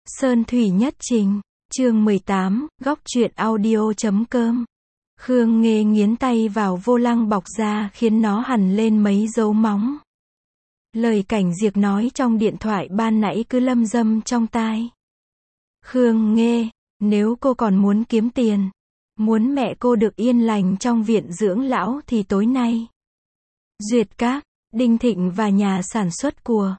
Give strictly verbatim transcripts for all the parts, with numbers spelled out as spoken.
Sơn Thủy Nhất Trình, chương mười tám, góc truyện audio chấm com. Khương Nghê nghiến tay vào vô lăng bọc ra khiến nó hằn lên mấy dấu móng. Lời Cảnh Diệp nói trong điện thoại ban nãy cứ lâm dâm trong tai. Khương Nghê, nếu cô còn muốn kiếm tiền, muốn mẹ cô được yên lành trong viện dưỡng lão thì tối nay, Duyệt Các, Đinh Thịnh và nhà sản xuất của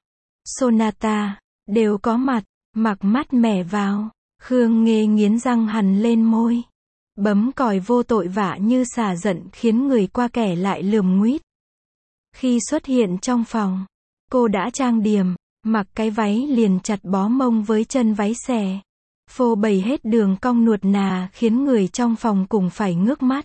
Sonata đều có mặt. Mặc mát mẻ vào, Khương Nghê nghiến răng hằn lên môi. Bấm còi vô tội vạ như xả giận khiến người qua kẻ lại lườm nguýt. Khi xuất hiện trong phòng, cô đã trang điểm, mặc cái váy liền chặt bó mông với chân váy xẻ. Phô bày hết đường cong nuột nà khiến người trong phòng cùng phải ngước mắt.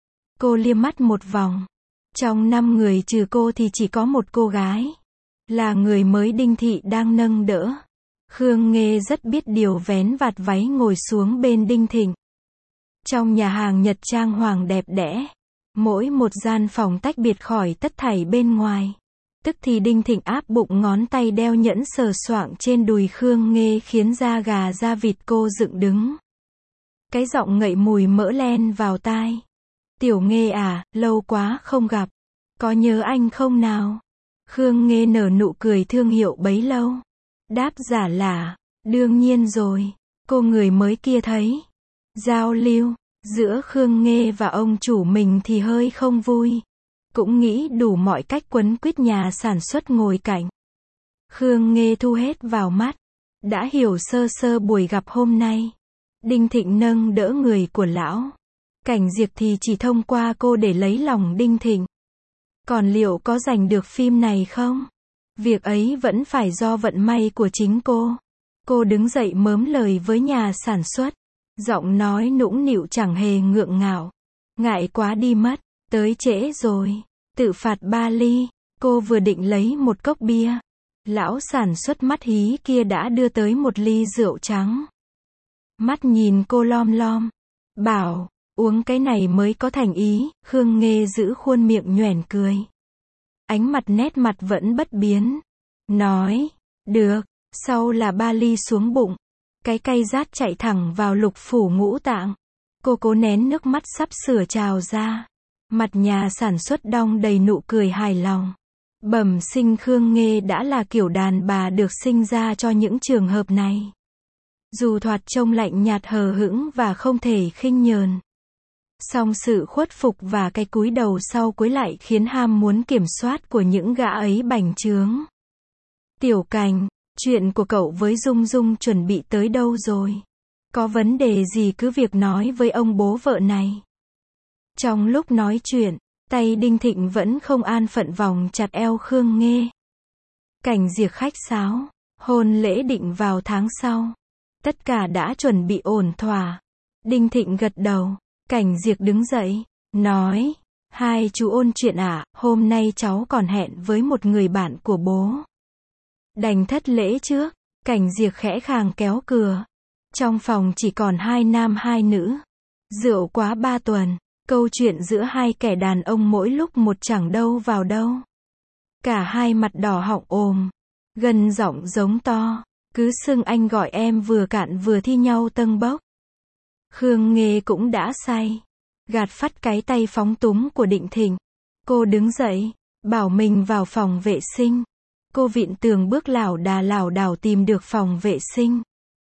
Cô liếc mắt một vòng. Trong năm người trừ cô thì chỉ có một cô gái. Là người mới Đinh Thị đang nâng đỡ. Khương Nghê rất biết điều vén vạt váy ngồi xuống bên Đinh Thịnh. Trong nhà hàng Nhật trang hoàng đẹp đẽ, mỗi một gian phòng tách biệt khỏi tất thảy bên ngoài. Tức thì Đinh Thịnh áp bụng ngón tay đeo nhẫn sờ soạng trên đùi Khương Nghê khiến da gà da vịt cô dựng đứng. Cái giọng ngậy mùi mỡ len vào tai. Tiểu Nghê à, lâu quá không gặp. Có nhớ anh không nào? Khương Nghê nở nụ cười thương hiệu bấy lâu. Đáp giả là, đương nhiên rồi, cô người mới kia thấy. Giao lưu, giữa Khương Nghê và ông chủ mình thì hơi không vui. Cũng nghĩ đủ mọi cách quấn quýt nhà sản xuất ngồi cạnh. Khương Nghê thu hết vào mắt. Đã hiểu sơ sơ buổi gặp hôm nay. Đinh Thịnh nâng đỡ người của lão. Cảnh Diệp thì chỉ thông qua cô để lấy lòng Đinh Thịnh. Còn liệu có giành được phim này không? Việc ấy vẫn phải do vận may của chính cô. Cô đứng dậy mớm lời với nhà sản xuất. Giọng nói nũng nịu chẳng hề ngượng ngạo. Ngại quá đi mất, tới trễ rồi. Tự phạt ba ly. Cô vừa định lấy một cốc bia. Lão sản xuất mắt hí kia đã đưa tới một ly rượu trắng. Mắt nhìn cô lom lom. Bảo, uống cái này mới có thành ý. Khương Nghê giữ khuôn miệng nhoẻn cười. Ánh mặt nét mặt vẫn bất biến. Nói, được, sau là ba ly xuống bụng. Cái cay rát chạy thẳng vào lục phủ ngũ tạng. Cô cố nén nước mắt sắp sửa trào ra. Mặt nhà sản xuất đong đầy nụ cười hài lòng. Bẩm sinh Khương Nghê đã là kiểu đàn bà được sinh ra cho những trường hợp này. Dù thoạt trông lạnh nhạt hờ hững và không thể khinh nhờn. Song sự khuất phục và cái cúi đầu sau cúi lại khiến ham muốn kiểm soát của những gã ấy bành trướng. Tiểu Cảnh, chuyện của cậu với Dung Dung chuẩn bị tới đâu rồi? Có vấn đề gì cứ việc nói với ông bố vợ này. Trong lúc nói chuyện, tay Đinh Thịnh vẫn không an phận vòng chặt eo Khương Nghê. Cảnh Diệp khách sáo, hôn lễ định vào tháng sau. Tất cả đã chuẩn bị ổn thỏa. Đinh Thịnh gật đầu. Cảnh Diệp đứng dậy, nói, hai chú ôn chuyện à, hôm nay cháu còn hẹn với một người bạn của bố. Đành thất lễ trước, Cảnh Diệp khẽ khàng kéo cửa. Trong phòng chỉ còn hai nam hai nữ. Rượu quá ba tuần, câu chuyện giữa hai kẻ đàn ông mỗi lúc một chẳng đâu vào đâu. Cả hai mặt đỏ họng ồm, gần giọng giống to, cứ xưng anh gọi em vừa cạn vừa thi nhau tâng bốc. Khương Nghê cũng đã say. Gạt phắt cái tay phóng túng của Đinh Thịnh. Cô đứng dậy, bảo mình vào phòng vệ sinh. Cô vịn tường bước lảo đà lảo đảo tìm được phòng vệ sinh.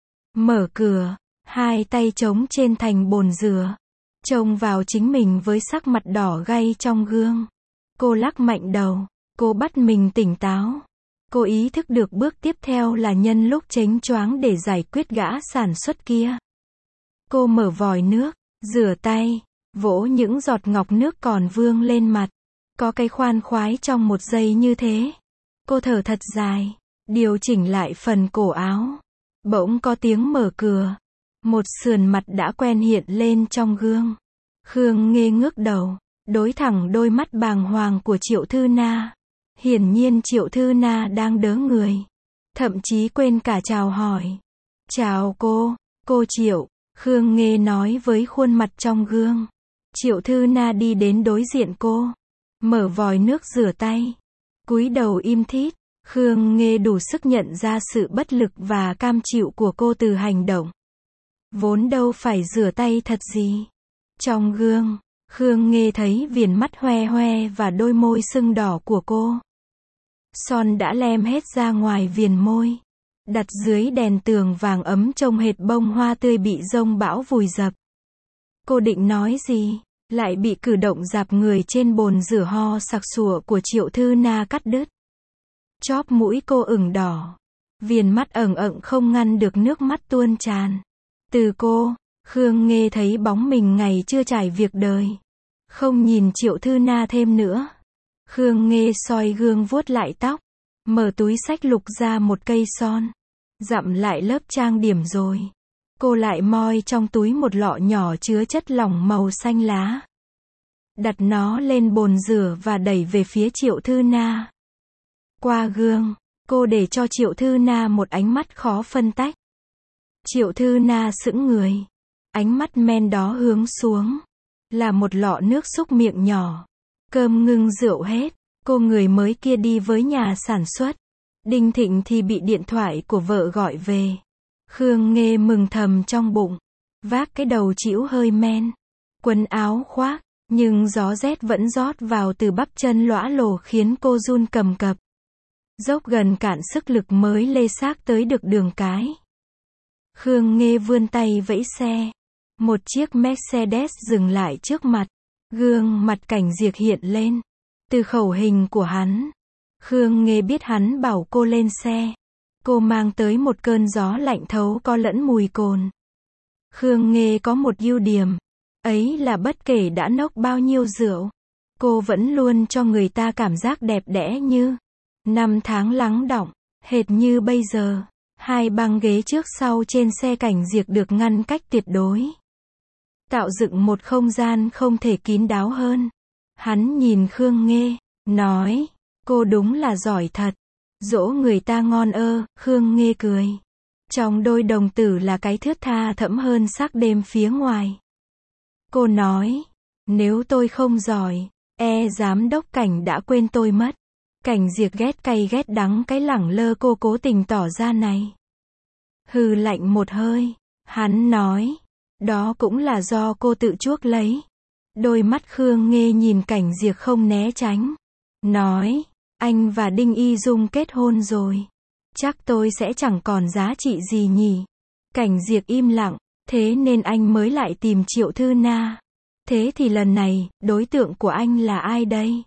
Mở cửa, hai tay trống trên thành bồn rửa. Trông vào chính mình với sắc mặt đỏ gay trong gương. Cô lắc mạnh đầu, cô bắt mình tỉnh táo. Cô ý thức được bước tiếp theo là nhân lúc chếnh choáng để giải quyết gã sản xuất kia. Cô mở vòi nước, rửa tay, vỗ những giọt ngọc nước còn vương lên mặt. Có cái khoan khoái trong một giây như thế. Cô thở thật dài, điều chỉnh lại phần cổ áo. Bỗng có tiếng mở cửa. Một sườn mặt đã quen hiện lên trong gương. Khương Nghê ngước đầu, đối thẳng đôi mắt bàng hoàng của Triệu Thư Na. Hiển nhiên Triệu Thư Na đang đớ người. Thậm chí quên cả chào hỏi. Chào cô, cô Triệu. Khương Nghê nói với khuôn mặt trong gương. Triệu Thư Na đi đến đối diện cô. Mở vòi nước rửa tay. Cúi đầu im thít. Khương Nghê đủ sức nhận ra sự bất lực và cam chịu của cô từ hành động. Vốn đâu phải rửa tay thật gì. Trong gương, Khương Nghê thấy viền mắt hoe hoe và đôi môi sưng đỏ của cô. Son đã lem hết ra ngoài viền môi. Đặt dưới đèn tường vàng ấm trông hệt bông hoa tươi bị giông bão vùi dập. Cô định nói gì, lại bị cử động dạp người trên bồn rửa ho sặc sụa của Triệu Thư Na cắt đứt. Chóp mũi cô ửng đỏ. Viền mắt ẩn ẩn không ngăn được nước mắt tuôn tràn. Từ cô, Khương Nghê thấy bóng mình ngày chưa trải việc đời. Không nhìn Triệu Thư Na thêm nữa. Khương Nghê soi gương vuốt lại tóc. Mở túi xách lục ra một cây son. Dặm lại lớp trang điểm rồi. Cô lại moi trong túi một lọ nhỏ chứa chất lỏng màu xanh lá. Đặt nó lên bồn rửa và đẩy về phía Triệu Thư Na. Qua gương, cô để cho Triệu Thư Na một ánh mắt khó phân tách. Triệu Thư Na sững người. Ánh mắt men đó hướng xuống. Là một lọ nước súc miệng nhỏ. Cơm ngưng rượu hết. Cô người mới kia đi với nhà sản xuất. Đinh Thịnh thì bị điện thoại của vợ gọi về. Khương Nghê mừng thầm trong bụng. Vác cái đầu chĩu hơi men. Quần áo khoác. Nhưng gió rét vẫn rót vào từ bắp chân lõa lồ khiến cô run cầm cập. Dốc gần cạn sức lực mới lê xác tới được đường cái. Khương Nghê vươn tay vẫy xe. Một chiếc Mercedes dừng lại trước mặt. Gương mặt Cảnh Diệp hiện lên. Từ khẩu hình của hắn, Khương Nghê biết hắn bảo cô lên xe. Cô mang tới một cơn gió lạnh thấu có lẫn mùi cồn. Khương Nghê có một ưu điểm. Ấy là bất kể đã nốc bao nhiêu rượu, cô vẫn luôn cho người ta cảm giác đẹp đẽ như năm tháng lắng đọng, hệt như bây giờ. Hai băng ghế trước sau trên xe Cảnh Diệp được ngăn cách tuyệt đối. Tạo dựng một không gian không thể kín đáo hơn. Hắn nhìn Khương Nghê, nói, cô đúng là giỏi thật. Dỗ người ta ngon ơ, Khương Nghê cười. Trong đôi đồng tử là cái thướt tha thẫm hơn sắc đêm phía ngoài. Cô nói, nếu tôi không giỏi, e giám đốc Cảnh đã quên tôi mất. Cảnh Diệp ghét cay ghét đắng cái lẳng lơ cô cố tình tỏ ra này. Hừ lạnh một hơi, hắn nói, đó cũng là do cô tự chuốc lấy. Đôi mắt Khương Nghê nhìn Cảnh Diệp không né tránh. Nói, anh và Đinh Y Dung kết hôn rồi. Chắc tôi sẽ chẳng còn giá trị gì nhỉ. Cảnh Diệp im lặng, thế nên anh mới lại tìm Triệu Thư Na. Thế thì lần này, đối tượng của anh là ai đây?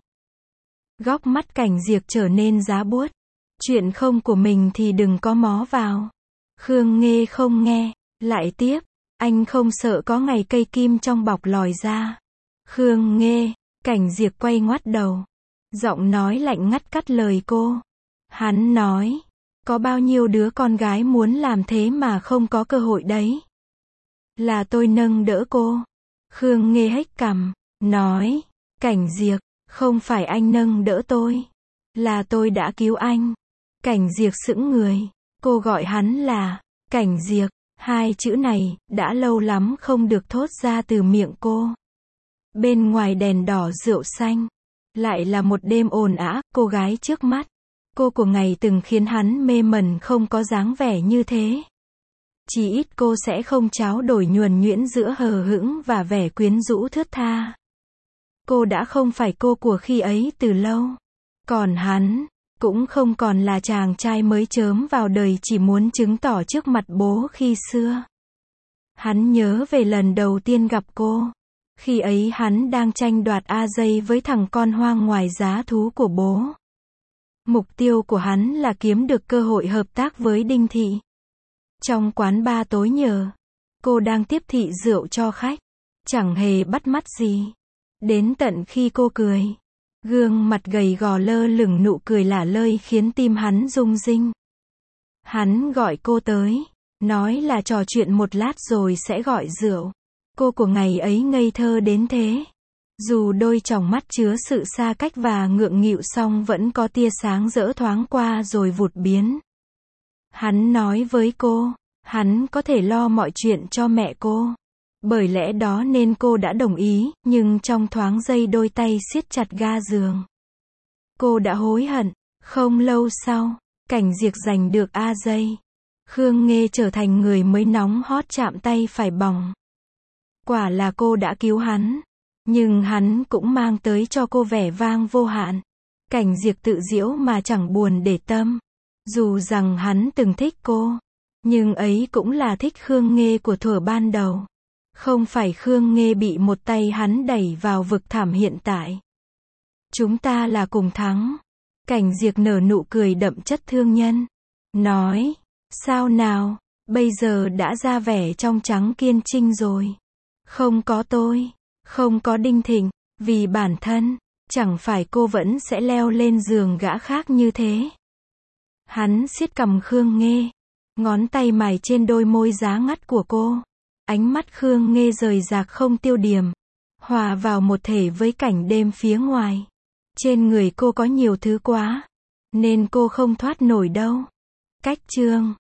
Góc mắt Cảnh Diệp trở nên giá buốt. Chuyện không của mình thì đừng có mó vào. Khương Nghê không nghe, lại tiếp, anh không sợ có ngày cây kim trong bọc lòi ra. Khương Nghê, Cảnh Diệp quay ngoắt đầu. Giọng nói lạnh ngắt cắt lời cô. Hắn nói, có bao nhiêu đứa con gái muốn làm thế mà không có cơ hội đấy. Là tôi nâng đỡ cô. Khương Nghê hếch cằm, nói, Cảnh Diệp, không phải anh nâng đỡ tôi. Là tôi đã cứu anh. Cảnh Diệp sững người. Cô gọi hắn là, Cảnh Diệp. Hai chữ này, đã lâu lắm không được thốt ra từ miệng cô. Bên ngoài đèn đỏ rượu xanh. Lại là một đêm ồn ào, cô gái trước mắt. Cô của ngày từng khiến hắn mê mẩn không có dáng vẻ như thế. Chỉ ít cô sẽ không tráo đổi nhuần nhuyễn giữa hờ hững và vẻ quyến rũ thướt tha. Cô đã không phải cô của khi ấy từ lâu. Còn hắn, cũng không còn là chàng trai mới chớm vào đời chỉ muốn chứng tỏ trước mặt bố khi xưa. Hắn nhớ về lần đầu tiên gặp cô. Khi ấy hắn đang tranh đoạt A dây với thằng con hoang ngoài giá thú của bố. Mục tiêu của hắn là kiếm được cơ hội hợp tác với Đinh Thị. Trong quán bar tối nhờ, cô đang tiếp thị rượu cho khách. Chẳng hề bắt mắt gì. Đến tận khi cô cười. Gương mặt gầy gò lơ lửng nụ cười lả lơi khiến tim hắn rung rinh. Hắn gọi cô tới. Nói là trò chuyện một lát rồi sẽ gọi rượu. Cô của ngày ấy ngây thơ đến thế. Dù đôi tròng mắt chứa sự xa cách và ngượng nghịu song vẫn có tia sáng rỡ thoáng qua rồi vụt biến. Hắn nói với cô, hắn có thể lo mọi chuyện cho mẹ cô. Bởi lẽ đó nên cô đã đồng ý, nhưng trong thoáng giây đôi tay siết chặt ga giường. Cô đã hối hận, Không lâu sau, Cảnh Diệp giành được A dây. Khương Nghê trở thành người mới nóng hot chạm tay phải bỏng. Quả là cô đã cứu hắn. Nhưng hắn cũng mang tới cho cô vẻ vang vô hạn. Cảnh Diệp tự giễu mà chẳng buồn để tâm. Dù rằng hắn từng thích cô. Nhưng ấy cũng là thích Khương Nghê của thuở ban đầu. Không phải Khương Nghê bị một tay hắn đẩy vào vực thẳm hiện tại. Chúng ta là cùng thắng. Cảnh Diệp nở nụ cười đậm chất thương nhân. Nói, sao nào, bây giờ đã ra vẻ trong trắng kiên trinh rồi. Không có tôi, không có Đinh Thịnh, vì bản thân, chẳng phải cô vẫn sẽ leo lên giường gã khác như thế. Hắn siết cằm Khương Nghê, ngón tay mài trên đôi môi giá ngắt của cô. Ánh mắt Khương Nghê rời rạc không tiêu điểm, hòa vào một thể với cảnh đêm phía ngoài. Trên người cô có nhiều thứ quá, nên cô không thoát nổi đâu. Cách chương